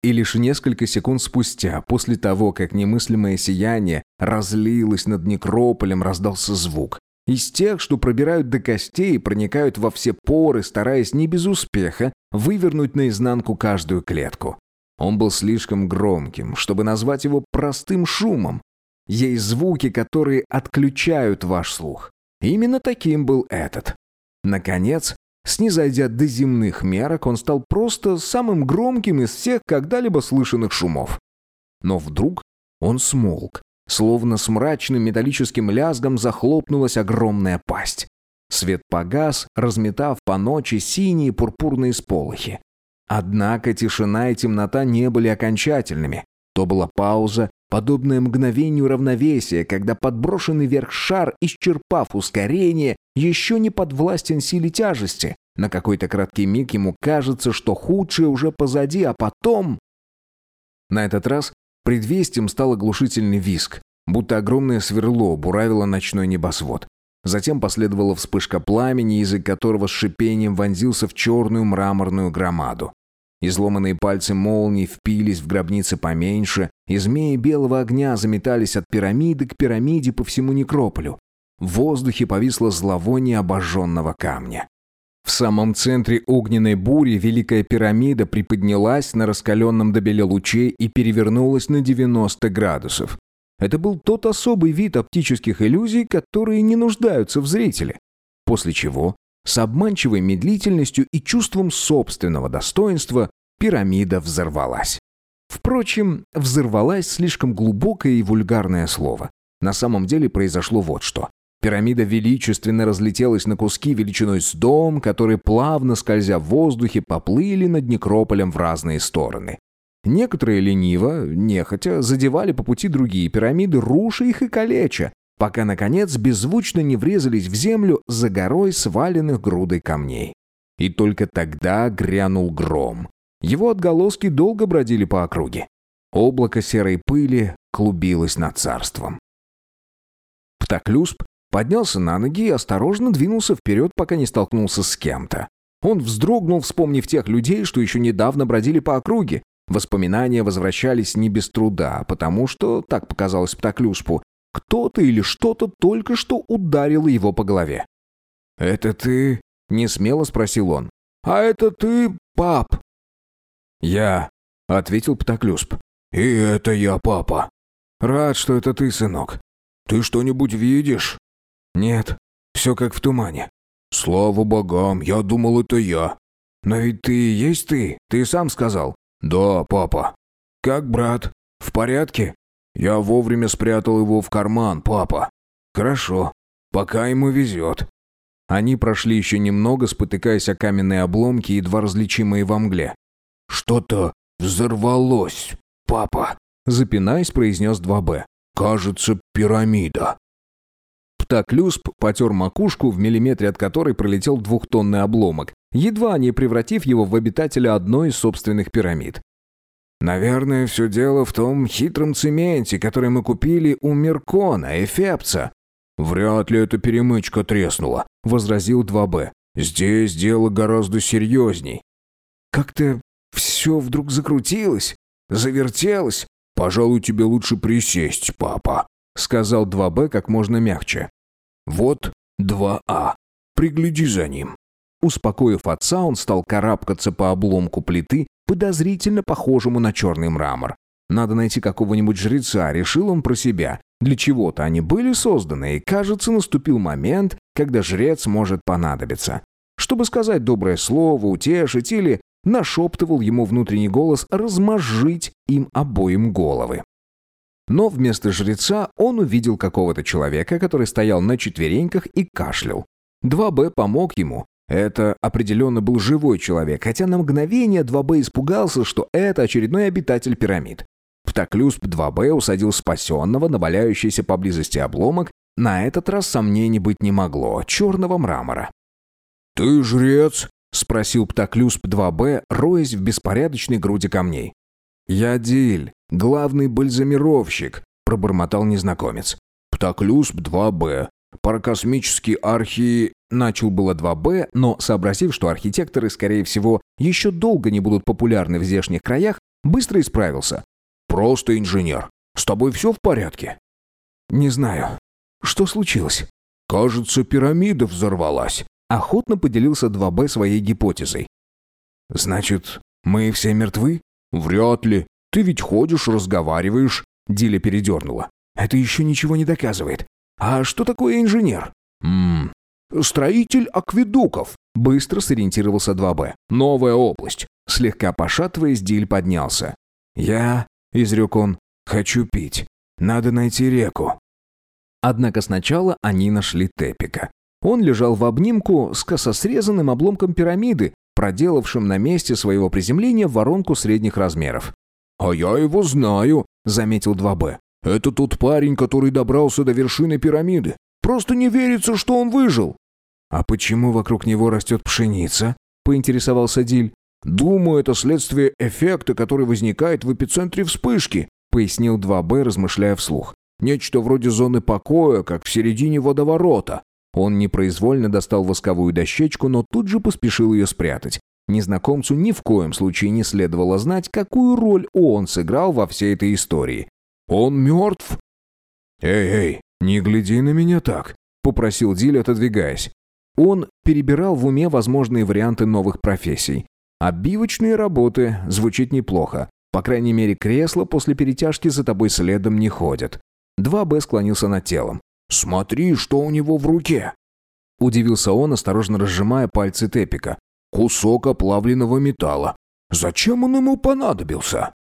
И лишь несколько секунд спустя, после того, как немыслимое сияние разлилось над некрополем, раздался звук. Из тех, что пробирают до костей и проникают во все поры, стараясь не без успеха вывернуть наизнанку каждую клетку. Он был слишком громким, чтобы назвать его простым шумом. Есть звуки, которые отключают ваш слух. Именно таким был этот. Наконец, снизойдя до земных мерок, он стал просто самым громким из всех когда-либо слышанных шумов. Но вдруг он смолк, словно с мрачным металлическим лязгом захлопнулась огромная пасть. Свет погас, разметав по ночи синие пурпурные сполохи. Однако тишина и темнота не были окончательными. То была пауза, подобная мгновению равновесия, когда подброшенный вверх шар, исчерпав ускорение, еще не подвластен силе тяжести. На какой-то краткий миг ему кажется, что худшее уже позади, а потом... На этот раз предвестием стал оглушительный визг, будто огромное сверло буравило ночной небосвод. Затем последовала вспышка пламени, язык которого с шипением вонзился в черную мраморную громаду. Изломанные пальцы молний впились в гробницы поменьше, и змеи белого огня заметались от пирамиды к пирамиде по всему некрополю. В воздухе повисло зловоние обожженного камня. В самом центре огненной бури Великая пирамида приподнялась на раскаленном до бела луче и перевернулась на 90 градусов. Это был тот особый вид оптических иллюзий, которые не нуждаются в зрителе. После чего, с обманчивой медлительностью и чувством собственного достоинства, пирамида взорвалась. Впрочем, взорвалась слишком глубокое и вульгарное слово. На самом деле произошло вот что. Пирамида величественно разлетелась на куски величиной с дом, которые, плавно скользя в воздухе, поплыли над некрополем в разные стороны. Некоторые лениво, нехотя, задевали по пути другие пирамиды, руша их и калеча, пока, наконец, беззвучно не врезались в землю за горой сваленных грудой камней. И только тогда грянул гром. Его отголоски долго бродили по округе. Облако серой пыли клубилось над царством. Птоклюсп поднялся на ноги и осторожно двинулся вперед, пока не столкнулся с кем-то. Он вздрогнул, вспомнив тех людей, что еще недавно бродили по округе. Воспоминания возвращались не без труда, потому что, так показалось Птоклюспу, кто-то или что-то только что ударило его по голове. «Это ты?» — несмело спросил он. «А это ты, пап?» «Я», — ответил Птоклюсп. «И это я, папа. Рад, что это ты, сынок. Ты что-нибудь видишь?» «Нет, все как в тумане». «Слава богам, я думал, это я». «Но ведь ты и есть ты, ты сам сказал». «Да, папа». «Как брат? В порядке?» «Я вовремя спрятал его в карман, папа». «Хорошо, пока ему везет». Они прошли еще немного, спотыкаясь о каменные обломки, едва различимые во мгле. «Что-то взорвалось, папа», — запинаясь, произнес 2Б. «Кажется, пирамида». Птоклюсп потер макушку, в миллиметре от которой пролетел 2-тонный обломок, едва не превратив его в обитателя одной из собственных пирамид. «Наверное, все дело в том хитром цементе, который мы купили у Меркона, Эфепца». «Вряд ли эта перемычка треснула», — возразил 2Б. «Здесь дело гораздо серьезней». «Как-то все вдруг закрутилось, завертелось». «Пожалуй, тебе лучше присесть, папа», — сказал 2Б как можно мягче. «Вот 2А. Пригляди за ним». Успокоив отца, он стал карабкаться по обломку плиты, подозрительно похожему на черный мрамор. Надо найти какого-нибудь жреца, решил он про себя. Для чего-то они были созданы, и, кажется, наступил момент, когда жрец может понадобиться. Чтобы сказать доброе слово, утешить или, нашептывал ему внутренний голос, размозжить им обоим головы. Но вместо жреца он увидел какого-то человека, который стоял на четвереньках и кашлял. 2Б помог ему. Это определенно был живой человек, хотя на мгновение 2Б испугался, что это очередной обитатель пирамид. Птоклюсп 2Б усадил спасенного на валяющийся поблизости обломок. На этот раз сомнений быть не могло. Черного мрамора. «Ты жрец?» — спросил Птоклюсп 2Б, роясь в беспорядочной груди камней. «Я Диль, главный бальзамировщик», — пробормотал незнакомец. «Птоклюсп 2Б, паракосмический архи...» Начал было 2Б, но, сообразив, что архитекторы, скорее всего, еще долго не будут популярны в здешних краях, Быстро исправился. «Просто инженер. С тобой все в порядке?» «Не знаю. Что случилось?» «Кажется, пирамида взорвалась», — охотно поделился 2Б своей гипотезой. «Значит, мы все мертвы?» «Вряд ли. Ты ведь ходишь, разговариваешь», — Диля передернула. «Это еще ничего не доказывает. А что такое инженер?» «Строитель акведуков», — быстро сориентировался 2Б. «Новая область». Слегка пошатываясь, Диль поднялся. «Я», — изрек он, — «хочу пить. Надо найти реку». Однако сначала они нашли Тепика. Он лежал в обнимку с кососрезанным обломком пирамиды, проделавшим на месте своего приземления воронку средних размеров. «А я его знаю», — заметил 2Б. «Это тот парень, который добрался до вершины пирамиды. Просто не верится, что он выжил». «А почему вокруг него растет пшеница?» — поинтересовался Диль. «Думаю, это следствие эффекта, который возникает в эпицентре вспышки», — пояснил 2Б, размышляя вслух. «Нечто вроде зоны покоя, как в середине водоворота». Он непроизвольно достал восковую дощечку, но тут же поспешил ее спрятать. Незнакомцу ни в коем случае не следовало знать, какую роль он сыграл во всей этой истории. «Он мертв?» «Эй, не гляди на меня так», — попросил Диль, отодвигаясь. Он перебирал в уме возможные варианты новых профессий. Обивочные работы звучит неплохо. По крайней мере, кресла после перетяжки за тобой следом не ходят. 2Б склонился над телом. «Смотри, что у него в руке!» Удивился он, осторожно разжимая пальцы Тепика. «Кусок оплавленного металла. Зачем он ему понадобился?»